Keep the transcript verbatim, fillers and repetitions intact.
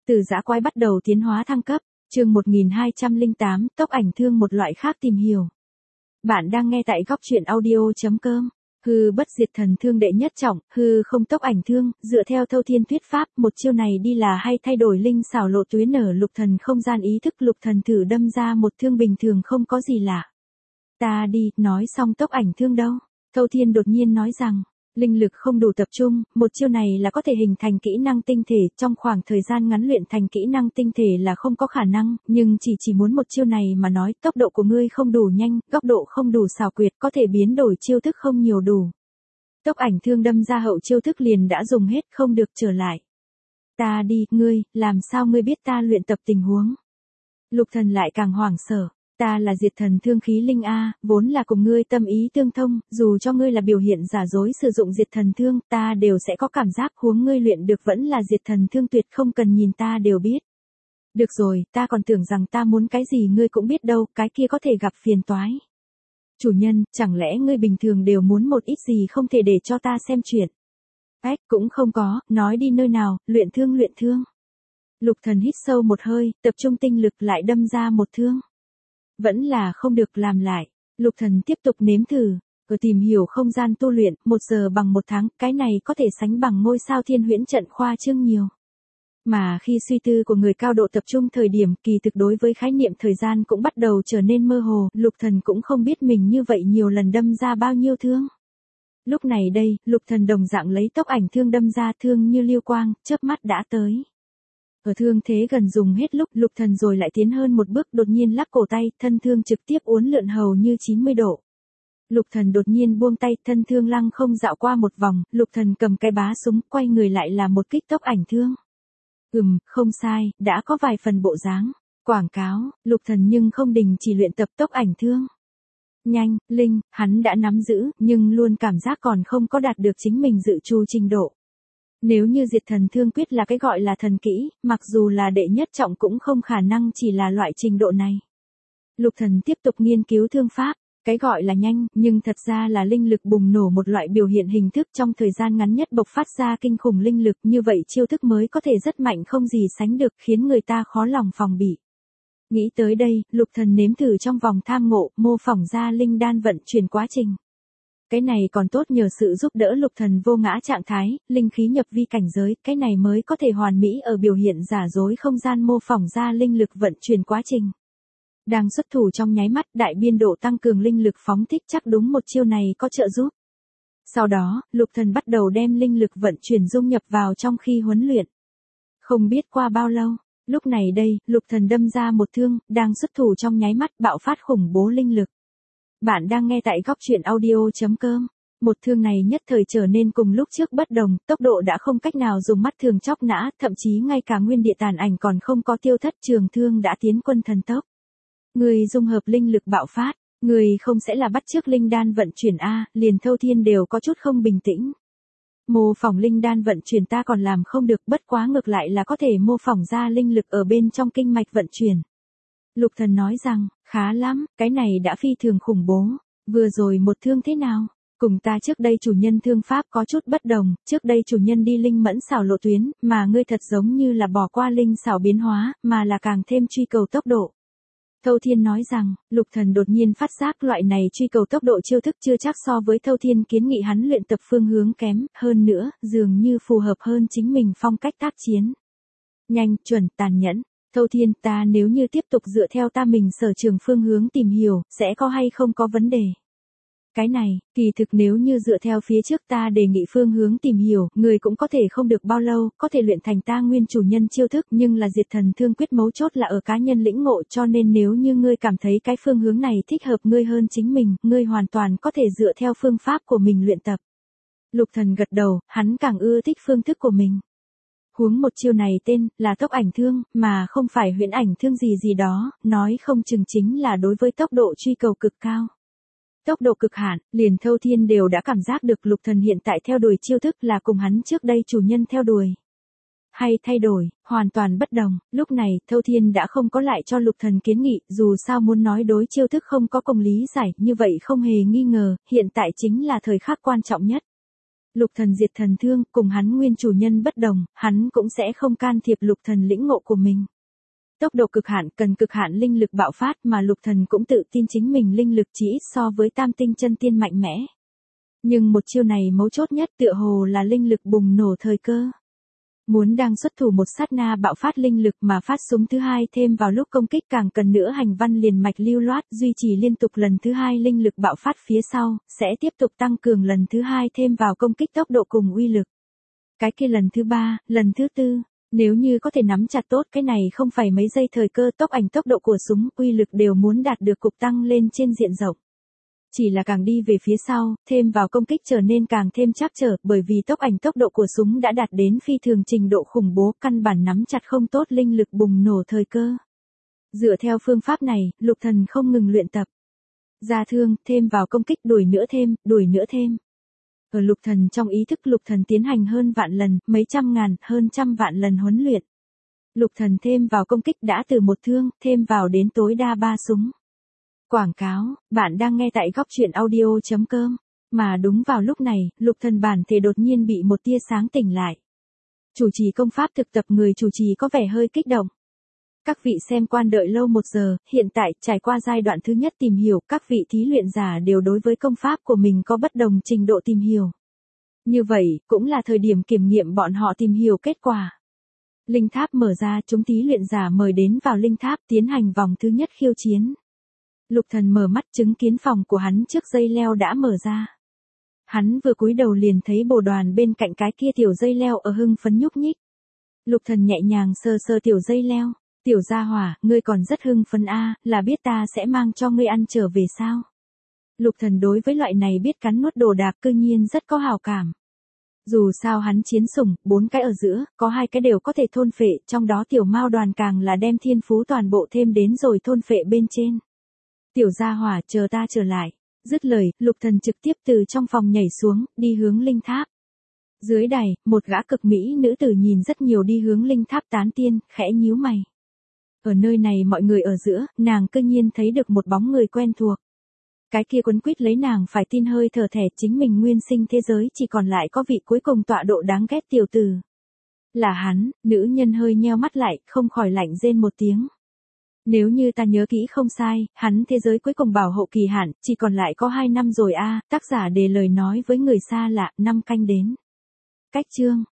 Từ dã quái bắt đầu tiến hóa thăng cấp, chương một nghìn hai trăm lẻ tám, tốc ảnh thương một loại khác tìm hiểu. Bạn đang nghe tại góc truyện audio.com. Hư bất diệt thần thương đệ nhất trọng, hư không tốc ảnh thương, dựa theo Thâu Thiên thuyết pháp, một chiêu này đi là hay thay đổi linh xảo lộ tuyến ở lục thần không gian ý thức. Lục thần thử đâm ra một thương bình thường không có gì lạ. Ta đi, nói xong tốc ảnh thương đâu? Thâu Thiên đột nhiên nói rằng, linh lực không đủ tập trung, một chiêu này là có thể hình thành kỹ năng tinh thể, trong khoảng thời gian ngắn luyện thành kỹ năng tinh thể là không có khả năng, nhưng chỉ chỉ muốn một chiêu này mà nói, tốc độ của ngươi không đủ nhanh, góc độ không đủ xảo quyệt, có thể biến đổi chiêu thức không nhiều đủ. Tốc ảnh thương đâm ra hậu chiêu thức liền đã dùng hết, không được trở lại. Ta đi, ngươi, làm sao ngươi biết ta luyện tập tình huống? Lục thần lại càng hoảng sợ. Ta là diệt thần thương khí linh A, vốn là cùng ngươi tâm ý tương thông, dù cho ngươi là biểu hiện giả dối sử dụng diệt thần thương, ta đều sẽ có cảm giác huống ngươi luyện được vẫn là diệt thần thương tuyệt không cần nhìn ta đều biết. Được rồi, ta còn tưởng rằng ta muốn cái gì ngươi cũng biết đâu, cái kia có thể gặp phiền toái. Chủ nhân, chẳng lẽ ngươi bình thường đều muốn một ít gì không thể để cho ta xem chuyện? Ách, cũng không có, nói đi nơi nào, luyện thương luyện thương. Lục thần hít sâu một hơi, tập trung tinh lực lại đâm ra một thương. Vẫn là không được làm lại. Lục thần tiếp tục nếm thử. Ở tìm hiểu không gian tu luyện, một giờ bằng một tháng, cái này có thể sánh bằng ngôi sao thiên huyễn trận khoa trương nhiều. Mà khi suy tư của người cao độ tập trung thời điểm, kỳ thực đối với khái niệm thời gian cũng bắt đầu trở nên mơ hồ, lục thần cũng không biết mình như vậy nhiều lần đâm ra bao nhiêu thương. Lúc này đây, lục thần đồng dạng lấy tốc ảnh thương đâm ra thương như lưu quang, chớp mắt đã tới. Ở thương thế gần dùng hết lúc, lục thần rồi lại tiến hơn một bước, đột nhiên lắc cổ tay, thân thương trực tiếp uốn lượn hầu như chín mươi độ. Lục thần đột nhiên buông tay, thân thương lăng không dạo qua một vòng, lục thần cầm cái bá súng, quay người lại là một kích tốc ảnh thương. Ừm, không sai, đã có vài phần bộ dáng. Quảng cáo, lục thần nhưng không đình chỉ luyện tập tốc ảnh thương. Nhanh, linh, hắn đã nắm giữ, nhưng luôn cảm giác còn không có đạt được chính mình dự trù trình độ. Nếu như diệt thần thương quyết là cái gọi là thần kỹ, mặc dù là đệ nhất trọng cũng không khả năng chỉ là loại trình độ này. Lục thần tiếp tục nghiên cứu thương pháp, cái gọi là nhanh, nhưng thật ra là linh lực bùng nổ một loại biểu hiện hình thức trong thời gian ngắn nhất bộc phát ra kinh khủng linh lực, như vậy chiêu thức mới có thể rất mạnh không gì sánh được, khiến người ta khó lòng phòng bị. Nghĩ tới đây, lục thần nếm thử trong vòng tham ngộ, mô phỏng ra linh đan vận chuyển quá trình. Cái này còn tốt nhờ sự giúp đỡ lục thần vô ngã trạng thái, linh khí nhập vi cảnh giới, cái này mới có thể hoàn mỹ ở biểu hiện giả dối không gian mô phỏng ra linh lực vận chuyển quá trình. Đang xuất thủ trong nháy mắt, đại biên độ tăng cường linh lực phóng thích, chắc đúng một chiêu này có trợ giúp. Sau đó, lục thần bắt đầu đem linh lực vận chuyển dung nhập vào trong khi huấn luyện. Không biết qua bao lâu, lúc này đây, lục thần đâm ra một thương, đang xuất thủ trong nháy mắt bạo phát khủng bố linh lực. Bạn đang nghe tại góc truyện audio.com. Một thương này nhất thời trở nên cùng lúc trước bất đồng, tốc độ đã không cách nào dùng mắt thường chóc nã, thậm chí ngay cả nguyên địa tàn ảnh còn không có tiêu thất, trường thương đã tiến quân thần tốc. Người dung hợp linh lực bạo phát, người không sẽ là bắt chước linh đan vận chuyển A, liền Thâu Thiên đều có chút không bình tĩnh. Mô phỏng linh đan vận chuyển ta còn làm không được, bất quá ngược lại là có thể mô phỏng ra linh lực ở bên trong kinh mạch vận chuyển. Lục thần nói rằng, khá lắm, cái này đã phi thường khủng bố. Vừa rồi một thương thế nào? Cùng ta trước đây chủ nhân thương pháp có chút bất đồng, trước đây chủ nhân đi linh mẫn xảo lộ tuyến, mà ngươi thật giống như là bỏ qua linh xảo biến hóa, mà là càng thêm truy cầu tốc độ. Thâu Thiên nói rằng, lục thần đột nhiên phát giác loại này truy cầu tốc độ chiêu thức chưa chắc so với Thâu Thiên kiến nghị hắn luyện tập phương hướng kém, hơn nữa, dường như phù hợp hơn chính mình phong cách tác chiến. Nhanh, chuẩn, tàn nhẫn. Thâu Thiên, ta nếu như tiếp tục dựa theo ta mình sở trường phương hướng tìm hiểu, sẽ có hay không có vấn đề? Cái này, kỳ thực nếu như dựa theo phía trước ta đề nghị phương hướng tìm hiểu, người cũng có thể không được bao lâu, có thể luyện thành ta nguyên chủ nhân chiêu thức, nhưng là diệt thần thương quyết mấu chốt là ở cá nhân lĩnh ngộ, cho nên nếu như ngươi cảm thấy cái phương hướng này thích hợp ngươi hơn chính mình, ngươi hoàn toàn có thể dựa theo phương pháp của mình luyện tập. Lục thần gật đầu, hắn càng ưa thích phương thức của mình. Huống một chiêu này tên là tốc ảnh thương, mà không phải huyễn ảnh thương gì gì đó, nói không chừng chính là đối với tốc độ truy cầu cực cao. Tốc độ cực hạn, liền Thâu Thiên đều đã cảm giác được lục thần hiện tại theo đuổi chiêu thức là cùng hắn trước đây chủ nhân theo đuổi. Hay thay đổi, hoàn toàn bất đồng, lúc này Thâu Thiên đã không có lại cho lục thần kiến nghị, dù sao muốn nói đối chiêu thức không có công lý giải, như vậy không hề nghi ngờ, hiện tại chính là thời khắc quan trọng nhất. Lục thần diệt thần thương, cùng hắn nguyên chủ nhân bất đồng, hắn cũng sẽ không can thiệp lục thần lĩnh ngộ của mình. Tốc độ cực hạn cần cực hạn linh lực bạo phát mà lục thần cũng tự tin chính mình linh lực chỉ ít so với tam tinh chân tiên mạnh mẽ. Nhưng một chiêu này mấu chốt nhất tựa hồ là linh lực bùng nổ thời cơ. Muốn đang xuất thủ một sát na bạo phát linh lực mà phát súng thứ hai thêm vào lúc công kích càng cần nữa hành văn liền mạch lưu loát duy trì liên tục lần thứ hai linh lực bạo phát phía sau, sẽ tiếp tục tăng cường lần thứ hai thêm vào công kích tốc độ cùng uy lực. Cái kia lần thứ ba, lần thứ tư, nếu như có thể nắm chặt tốt cái này không phải mấy giây thời cơ tốc ảnh tốc độ của súng uy lực đều muốn đạt được cục tăng lên trên diện rộng. Chỉ là càng đi về phía sau, thêm vào công kích trở nên càng thêm trắc trở bởi vì tốc ảnh tốc độ của súng đã đạt đến phi thường trình độ khủng bố căn bản nắm chặt không tốt linh lực bùng nổ thời cơ. Dựa theo phương pháp này, lục thần không ngừng luyện tập. Ra thương, thêm vào công kích đuổi nữa thêm, đuổi nữa thêm. Ở lục thần trong ý thức lục thần tiến hành hơn vạn lần, mấy trăm ngàn, hơn trăm vạn lần huấn luyện. Lục thần thêm vào công kích đã từ một thương, thêm vào đến tối đa ba súng. Quảng cáo, bạn đang nghe tại góc truyện audio chấm com. Mà đúng vào lúc này, lục thần bản thể đột nhiên bị một tia sáng tỉnh lại. Chủ trì công pháp thực tập người chủ trì có vẻ hơi kích động. Các vị xem quan đợi lâu một giờ, hiện tại trải qua giai đoạn thứ nhất tìm hiểu, các vị thí luyện giả đều đối với công pháp của mình có bất đồng trình độ tìm hiểu. Như vậy, cũng là thời điểm kiểm nghiệm bọn họ tìm hiểu kết quả. Linh tháp mở ra, chúng thí luyện giả mời đến vào linh tháp tiến hành vòng thứ nhất khiêu chiến. Lục thần mở mắt chứng kiến phòng của hắn trước dây leo đã mở ra. Hắn vừa cúi đầu liền thấy bồ đoàn bên cạnh cái kia tiểu dây leo ở hưng phấn nhúc nhích. Lục thần nhẹ nhàng sờ sờ tiểu dây leo, tiểu gia hỏa, ngươi còn rất hưng phấn a, là biết ta sẽ mang cho ngươi ăn trở về sao? Lục thần đối với loại này biết cắn nuốt đồ đạc cư nhiên rất có hảo cảm. Dù sao hắn chiến sủng, bốn cái ở giữa, có hai cái đều có thể thôn phệ, trong đó tiểu mao đoàn càng là đem thiên phú toàn bộ thêm đến rồi thôn phệ bên trên. Tiểu gia hỏa, chờ ta trở lại. Dứt lời, lục thần trực tiếp từ trong phòng nhảy xuống, đi hướng linh tháp. Dưới đài, một gã cực mỹ nữ tử nhìn rất nhiều đi hướng linh tháp tán tiên, khẽ nhíu mày. Ở nơi này mọi người ở giữa, nàng cơ nhiên thấy được một bóng người quen thuộc. Cái kia quấn quýt lấy nàng phải tin hơi thở thẻ chính mình nguyên sinh thế giới chỉ còn lại có vị cuối cùng tọa độ đáng ghét tiểu tử. Là hắn, nữ nhân hơi nheo mắt lại, không khỏi lạnh rên một tiếng. Nếu như ta nhớ kỹ không sai, hắn thế giới cuối cùng bảo hộ kỳ hạn, chỉ còn lại có hai năm rồi a. Tác giả đề lời nói với người xa lạ, năm canh đến. Cách chương,